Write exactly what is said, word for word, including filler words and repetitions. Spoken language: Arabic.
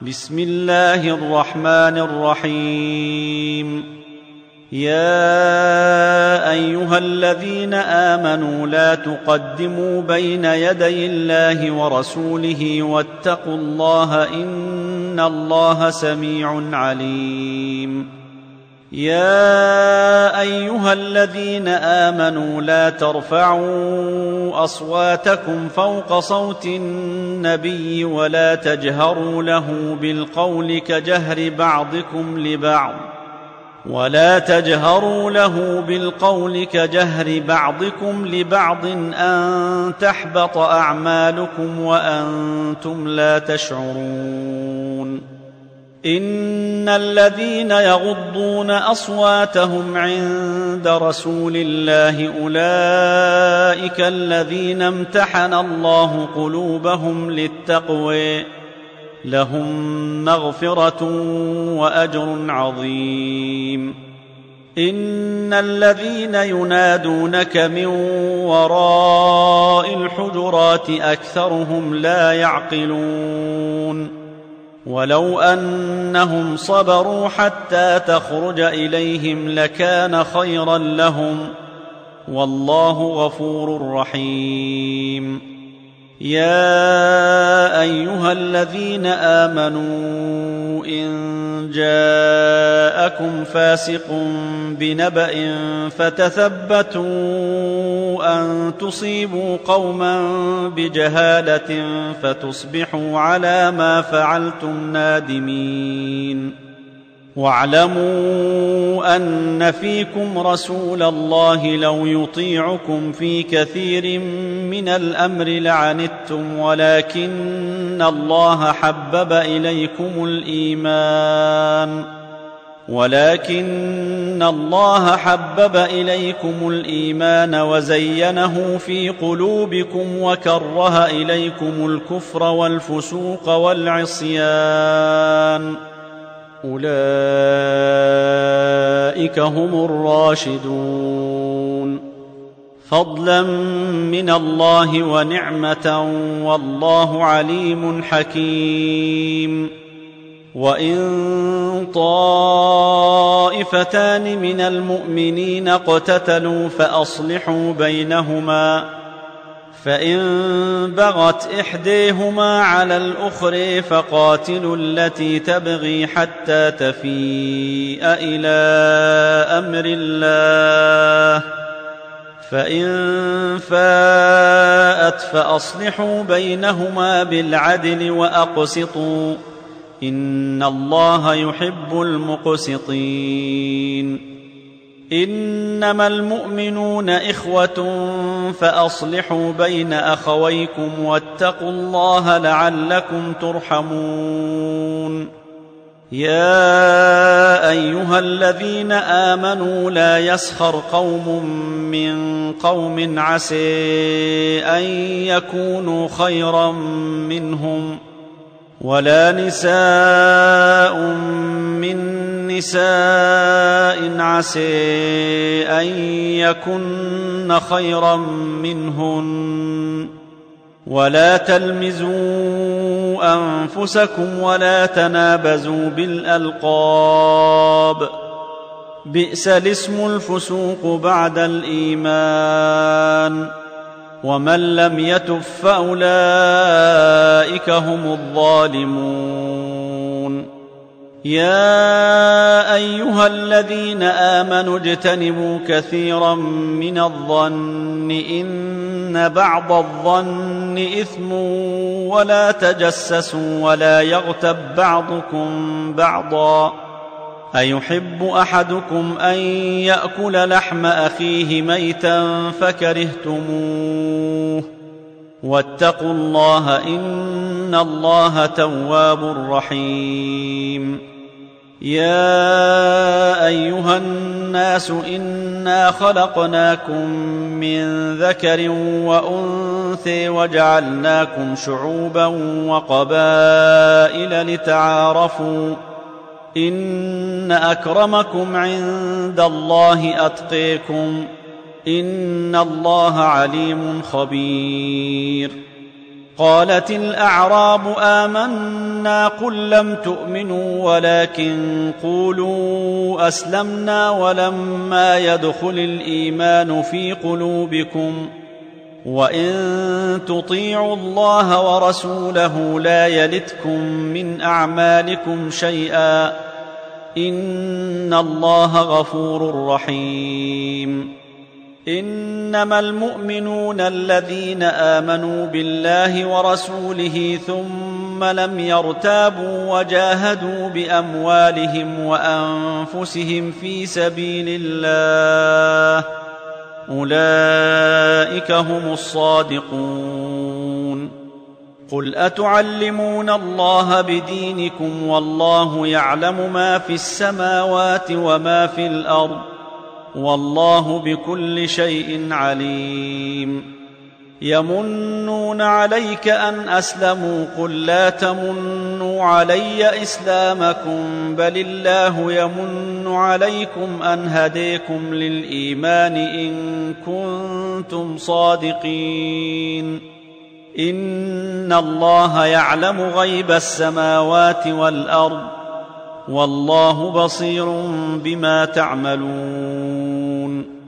بسم الله الرحمن الرحيم. يا أيها الذين آمنوا لا تقدموا بين يدي الله ورسوله واتقوا الله إن الله سميع عليم. يا أيها الذين آمنوا لا ترفعوا أصواتكم فوق صوت النبي ولا تجهروا له بالقول كجهر بعضكم لبعض ولا تجهروا له بالقول كجهر بعضكم لبعض أن تحبط أعمالكم وأنتم لا تشعرون. إن الذين يغضون أصواتهم عند رسول الله أولئك الذين امتحن الله قلوبهم للتقوى لهم مغفرة وأجر عظيم. إن الذين ينادونك من وراء الحجرات أكثرهم لا يعقلون. ولو أنهم صبروا حتى تخرج إليهم لكان خيرا لهم والله غفور رحيم. يا أيها الذين آمنوا إن جاءكم فاسق بنبأ فتثبتوا أن تصيبوا قوما بجهالة فتصبحوا على ما فعلتم نادمين. واعلموا أن فيكم رسول الله لو يطيعكم في كثير من الأمر لعنتم ولكن الله حبب إليكم الإيمان ولكن الله حبب إليكم الإيمان وزينه في قلوبكم وكره إليكم الكفر والفسوق والعصيان أولئك هم الراشدون فضلا من الله ونعمة والله عليم حكيم. وإن طائفتان من المؤمنين اقتتلوا فأصلحوا بينهما فإن بغت إحديهما على الأخرى فقاتلوا التي تبغي حتى تفيء إلى أمر الله فإن فاءت فأصلحوا بينهما بالعدل وأقسطوا إن الله يحب المقسطين. إنما المؤمنون إخوة فأصلحوا بين أخويكم واتقوا الله لعلكم ترحمون. يا أيها الذين آمنوا لا يسخر قوم من قوم عسى أن يكونوا خيرا منهم ولا نساء من نساء عسى أن يكن خيرا منهن ولا تلمزوا أنفسكم ولا تنابزوا بالألقاب بئس الاسم الفسوق بعد الإيمان ومن لم يتب فأولئك هم الظالمون. يا أيها الذين آمنوا اجتنبوا كثيرا من الظن إن بعض الظن إثم ولا تجسسوا ولا يغتب بعضكم بعضا أيحب أحدكم أن يأكل لحم أخيه ميتا فكرهتموه واتقوا الله إن الله تواب رحيم. يا أيها الناس إنا خلقناكم من ذكر وأنثى وجعلناكم شعوبا وقبائل لتعارفوا إن أكرمكم عند الله أتقيكم إن الله عليم خبير. قالت الأعراب آمنا قل لم تؤمنوا ولكن قولوا أسلمنا ولما يدخل الإيمان في قلوبكم وإن تطيعوا الله ورسوله لا يلتكم من أعمالكم شيئا إن الله غفور رحيم. إنما المؤمنون الذين آمنوا بالله ورسوله ثم لم يرتابوا وجاهدوا بأموالهم وأنفسهم في سبيل الله أولئك هم الصادقون. قل أتعلمون الله بدينكم والله يعلم ما في السماوات وما في الأرض والله بكل شيء عليم. يمنون عليك أن أسلموا قل لا تمنوا علي إسلامكم بل الله يمن عليكم أن هديكم للإيمان إن كنتم صادقين. إن الله يعلم غيب السماوات والأرض والله بصير بما تعملون.